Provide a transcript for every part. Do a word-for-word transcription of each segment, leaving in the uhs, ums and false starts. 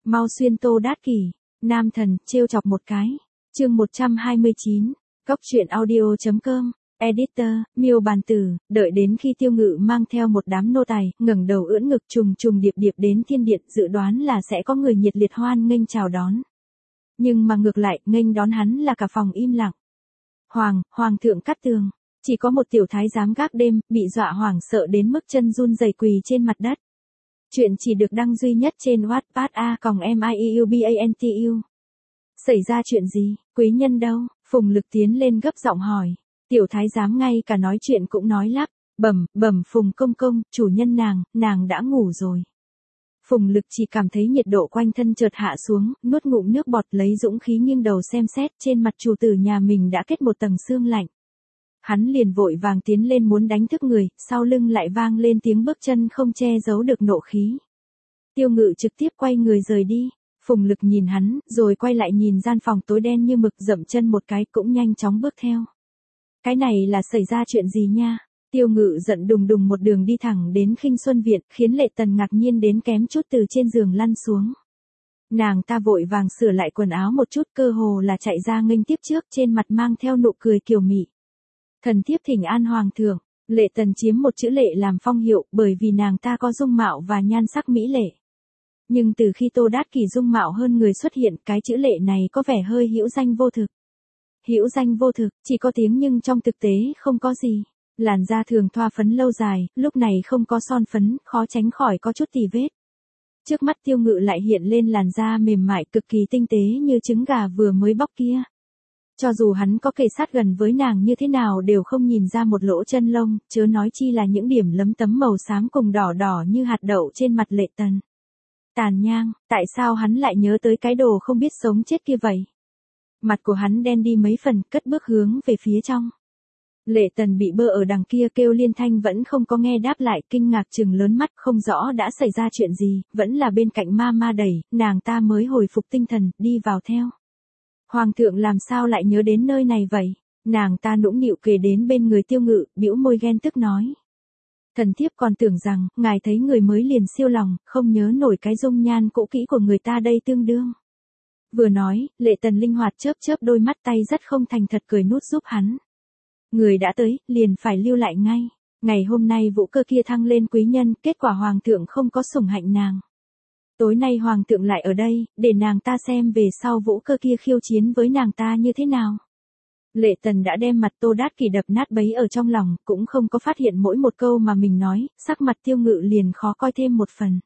Mau xuyên Tô Đát Kỷ, nam thần, trêu chọc một cái. Chương một trăm hai mươi chín, Cóc truyện audio chấm com. Editor, Miêu Bàn Tử, đợi đến khi Tiêu Ngự mang theo một đám nô tài, ngẩng đầu ưỡn ngực trùng trùng điệp điệp đến thiên điện, dự đoán là sẽ có người nhiệt liệt hoan nghênh chào đón. Nhưng mà ngược lại, nghênh đón hắn là cả phòng im lặng. Hoàng, Hoàng thượng Cát Tường, chỉ có một tiểu thái giám gác đêm, bị dọa hoảng sợ đến mức chân run rẩy quỳ trên mặt đất. Chuyện chỉ được đăng duy nhất trên Wattpad a còng M I E U B A N T U. Xảy ra chuyện gì, quý nhân đâu? Phùng Lực tiến lên gấp giọng hỏi. Tiểu thái giám ngay cả nói chuyện cũng nói lắp, bẩm, bẩm Phùng công công, chủ nhân nàng, nàng đã ngủ rồi. Phùng Lực chỉ cảm thấy nhiệt độ quanh thân chợt hạ xuống, nuốt ngụm nước bọt lấy dũng khí nghiêng đầu xem xét, trên mặt chủ tử nhà mình đã kết một tầng sương lạnh. Hắn liền vội vàng tiến lên muốn đánh thức người, sau lưng lại vang lên tiếng bước chân không che giấu được nộ khí. Tiêu Ngự trực tiếp quay người rời đi. Phùng Lực nhìn hắn, rồi quay lại nhìn gian phòng tối đen như mực, dậm chân một cái cũng nhanh chóng bước theo. Cái này là xảy ra chuyện gì nha? Tiêu Ngự giận đùng đùng một đường đi thẳng đến Khinh Xuân Viện, khiến Lệ Tần ngạc nhiên đến kém chút từ trên giường lăn xuống. Nàng ta vội vàng sửa lại quần áo một chút, cơ hồ là chạy ra nghênh tiếp trước, trên mặt mang theo nụ cười kiều mị. Thần thiếp thỉnh an hoàng thượng. Lệ Tần chiếm một chữ lệ làm phong hiệu, bởi vì nàng ta có dung mạo và nhan sắc mỹ lệ. Nhưng từ khi Tô Đát Kỷ dung mạo hơn người xuất hiện, cái chữ lệ này có vẻ hơi hữu danh vô thực. Hữu danh vô thực, chỉ có tiếng nhưng trong thực tế không có gì. Làn da thường thoa phấn lâu dài, lúc này không có son phấn, khó tránh khỏi có chút tì vết. Trước mắt Tiêu Ngự lại hiện lên làn da mềm mại cực kỳ tinh tế như trứng gà vừa mới bóc kia. Cho dù hắn có kề sát gần với nàng như thế nào đều không nhìn ra một lỗ chân lông, chớ nói chi là những điểm lấm tấm màu xám cùng đỏ đỏ như hạt đậu trên mặt Lệ Tần. Tàn nhang, tại sao hắn lại nhớ tới cái đồ không biết sống chết kia vậy? Mặt của hắn đen đi mấy phần, cất bước hướng về phía trong. Lệ Tần bị bơ ở đằng kia kêu liên thanh vẫn không có nghe đáp lại, kinh ngạc trừng lớn mắt, không rõ đã xảy ra chuyện gì, vẫn là bên cạnh ma ma đẩy, nàng ta mới hồi phục tinh thần, đi vào theo. Hoàng thượng làm sao lại nhớ đến nơi này vậy? Nàng ta nũng nịu kề đến bên người Tiêu Ngự, bĩu môi ghen tức nói. Thần thiếp còn tưởng rằng, ngài thấy người mới liền siêu lòng, không nhớ nổi cái dung nhan cũ kỹ của người ta đây tương đương. Vừa nói, Lệ Tần linh hoạt chớp chớp đôi mắt, tay rất không thành thật cười nút giúp hắn. Người đã tới, liền phải lưu lại ngay. Ngày hôm nay Vũ Cơ kia thăng lên quý nhân, kết quả hoàng thượng không có sủng hạnh nàng. Tối nay hoàng thượng lại ở đây, để nàng ta xem về sau Vũ Cơ kia khiêu chiến với nàng ta như thế nào. Lệ Tần đã đem mặt Tô Đát Kỷ đập nát bấy ở trong lòng, cũng không có phát hiện mỗi một câu mà mình nói, sắc mặt Tiêu Ngự liền khó coi thêm một phần.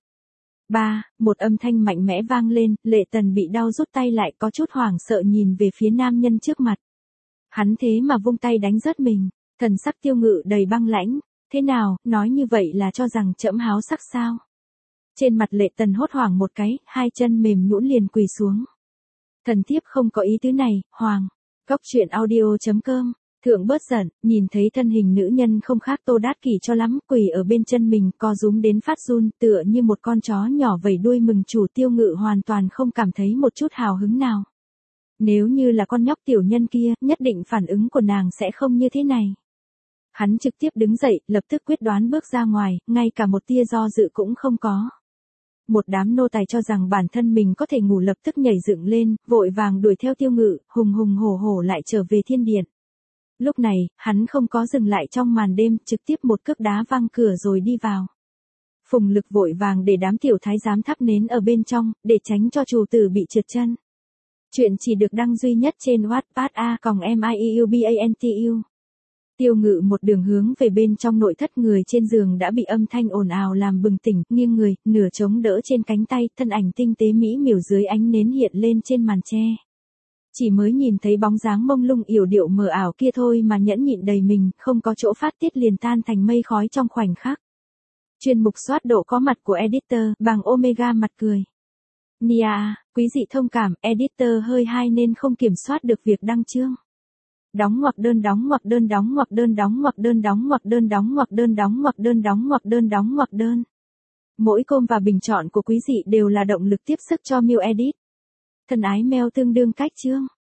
Ba, một âm thanh mạnh mẽ vang lên, Lệ Tần bị đau rút tay lại, có chút hoảng sợ nhìn về phía nam nhân trước mặt. Hắn thế mà vung tay đánh rớt mình, thần sắc Tiêu Ngự đầy băng lãnh. Thế nào, nói như vậy là cho rằng trẫm háo sắc sao? Trên mặt Lệ Tần hốt hoảng một cái, hai chân mềm nhũn liền quỳ xuống. Thần thiếp không có ý tứ này, hoàng. Cóc truyện audio chấm com. Thượng bớt giận, nhìn thấy thân hình nữ nhân không khác Tô Đát Kỷ cho lắm, quỳ ở bên chân mình, co rúm đến phát run, tựa như một con chó nhỏ vẩy đuôi mừng chủ. Tiêu Ngự hoàn toàn không cảm thấy một chút hào hứng nào. Nếu như là con nhóc tiểu nhân kia, nhất định phản ứng của nàng sẽ không như thế này. Hắn trực tiếp đứng dậy, lập tức quyết đoán bước ra ngoài, ngay cả một tia do dự cũng không có. Một đám nô tài cho rằng bản thân mình có thể ngủ lập tức nhảy dựng lên, vội vàng đuổi theo Tiêu Ngự, hùng hùng hổ hổ lại trở về thiên điện. Lúc này, hắn không có dừng lại trong màn đêm, trực tiếp một cước đá văng cửa rồi đi vào. Phùng Lực vội vàng để đám tiểu thái giám thắp nến ở bên trong, để tránh cho chủ tử bị trượt chân. Chuyện chỉ được đăng duy nhất trên Wattpad a còng M I E U B A N T U. Tiêu Ngự một đường hướng về bên trong nội thất, người trên giường đã bị âm thanh ồn ào làm bừng tỉnh, nghiêng người, nửa chống đỡ trên cánh tay, thân ảnh tinh tế mỹ miều dưới ánh nến hiện lên trên màn tre. Chỉ mới nhìn thấy bóng dáng mông lung yểu điệu mờ ảo kia thôi mà nhẫn nhịn đầy mình, không có chỗ phát tiết liền tan thành mây khói trong khoảnh khắc. Chuyên mục soát độ có mặt của editor, bằng Omega mặt cười. Nia, quý dị thông cảm, editor hơi hai nên không kiểm soát được việc đăng chương. Đóng ngoặc đơn đóng ngoặc đơn đóng ngoặc đơn đóng ngoặc đơn đóng ngoặc đơn đóng ngoặc đơn đóng ngoặc đơn đóng ngoặc đơn đóng ngoặc đơn. Mỗi com và bình chọn của quý dị đều là động lực tiếp sức cho Miu Edit. Thân ái mail tương đương cách chương.